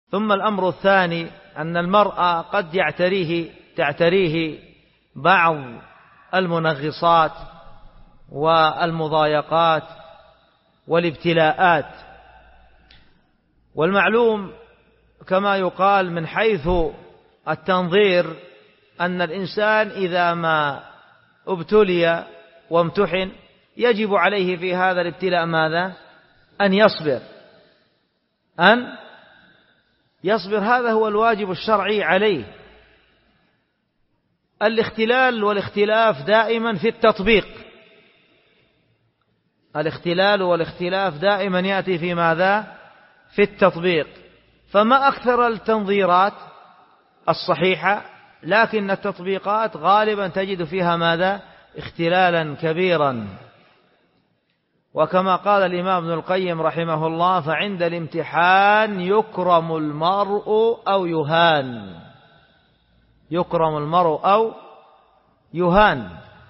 ثم الأمر الثاني أن المرء قد تعتريه بعض المنغصات والمضايقات والابتلاءات، والمعلوم كما يقال من حيث التنظير أن الإنسان إذا ما ابتلي وامتحن يجب عليه في هذا الابتلاء ماذا؟ أن يصبر. هذا هو الواجب الشرعي عليه. الاختلال والاختلاف دائما في التطبيق، الاختلال والاختلاف دائما يأتي في ماذا؟ في التطبيق. فما أكثر التنظيرات الصحيحة، لكن التطبيقات غالبا تجد فيها ماذا؟ اختلالا كبيرا. وكما قال الإمام ابن القيم رحمه الله: فعند الامتحان يكرم المرء أو يهان. يكرم المرء أو يهان.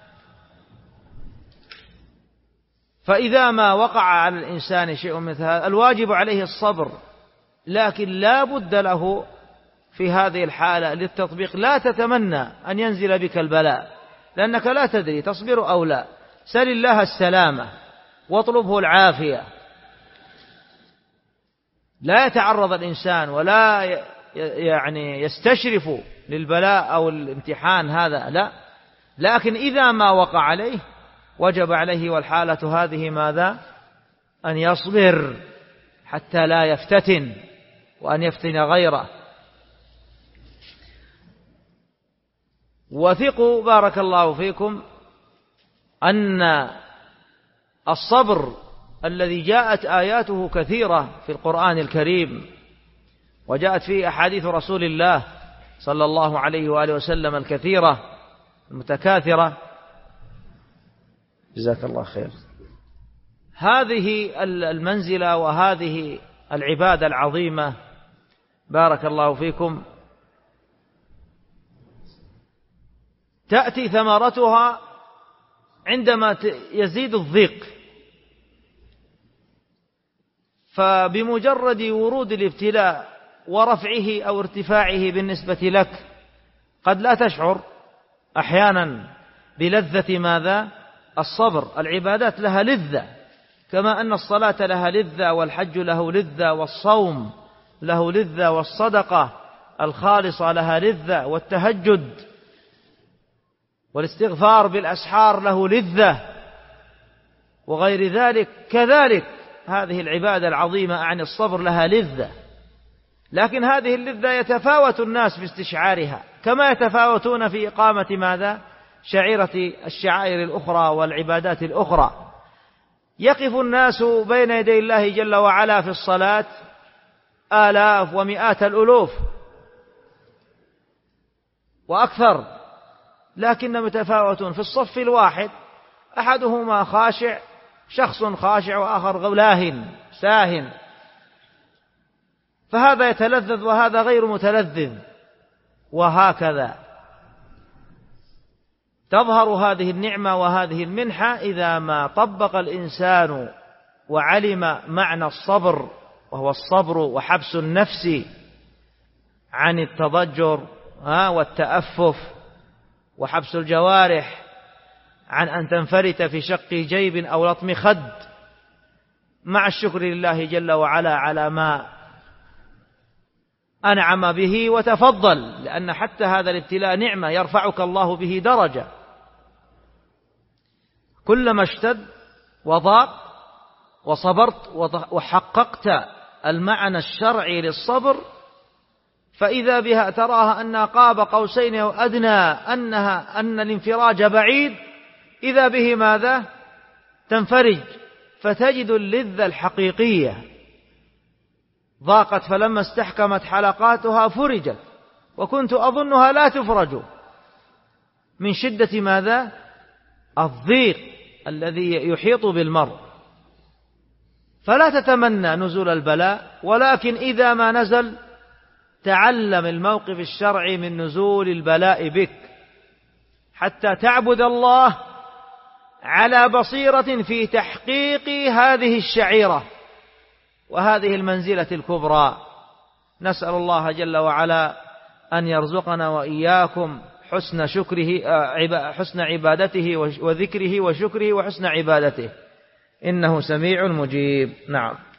فإذا ما وقع على الإنسان شيء مثل هذا الواجب عليه الصبر، لكن لا بد له في هذه الحالة للتطبيق. لا تتمنى أن ينزل بك البلاء، لأنك لا تدري تصبر أو لا. سل الله السلامة واطلبه العافية. لا يتعرض الإنسان ولا يستشرف للبلاء أو الامتحان، هذا لا. لكن إذا ما وقع عليه وجب عليه، والحالة هذه ماذا؟ أن يصبر حتى لا يفتتن وأن يفتن غيره. وثقوا بارك الله فيكم أن الصبر الذي جاءت آياته كثيرة في القرآن الكريم، وجاءت فيه أحاديث رسول الله صلى الله عليه وآله وسلم الكثيرة المتكاثرة، جزاك الله خير. هذه المنزلة وهذه العبادة العظيمة بارك الله فيكم تأتي ثمرتها عندما يزيد الضيق. فبمجرد ورود الابتلاء ورفعه أو ارتفاعه بالنسبة لك قد لا تشعر أحيانا بلذة ماذا؟ الصبر. العبادات لها لذة، كما أن الصلاة لها لذة، والحج له لذة، والصوم له لذة، والصدقة الخالصة لها لذة، والتهجد والاستغفار بالأسحار له لذة، وغير ذلك. كذلك هذه العبادة العظيمة عن الصبر لها لذة، لكن هذه اللذة يتفاوت الناس في استشعارها، كما يتفاوتون في إقامة ماذا؟ شعيرة الشعائر الأخرى والعبادات الأخرى. يقف الناس بين يدي الله جل وعلا في الصلاة آلاف ومئات الألوف وأكثر، لكن متفاوتون في الصف الواحد، أحدهما خاشع، شخص خاشع، وآخر لاهٍ ساهٍ، فهذا يتلذذ وهذا غير متلذذ. وهكذا تظهر هذه النعمة وهذه المنحة إذا ما طبق الإنسان وعلم معنى الصبر، وهو الصبر وحبس النفس عن التضجر والتأفف، وحبس الجوارح عن أن تنفرت في شق جيب أو لطم خد، مع الشكر لله جل وعلا على ما أنعم به وتفضل، لأن حتى هذا الابتلاء نعمة يرفعك الله به درجة. كلما اشتد وضاق وصبرت وحققت المعنى الشرعي للصبر، فإذا بها تراها أنها قاب قوسين أو أدنى، أن الانفراج بعيد، إذا به ماذا؟ تنفرج، فتجد اللذة الحقيقية. ضاقت فلما استحكمت حلقاتها فرجت، وكنت أظنها لا تفرج، من شدة ماذا؟ الضيق الذي يحيط بالمرء. فلا تتمنى نزول البلاء، ولكن إذا ما نزل تعلم الموقف الشرعي من نزول البلاء بك، حتى تعبد الله على بصيرة في تحقيق هذه الشعيرة وهذه المنزلة الكبرى. نسأل الله جل وعلا أن يرزقنا وإياكم حسن عبادته وذكره وشكره وحسن عبادته، إنه سميع مجيب. نعم.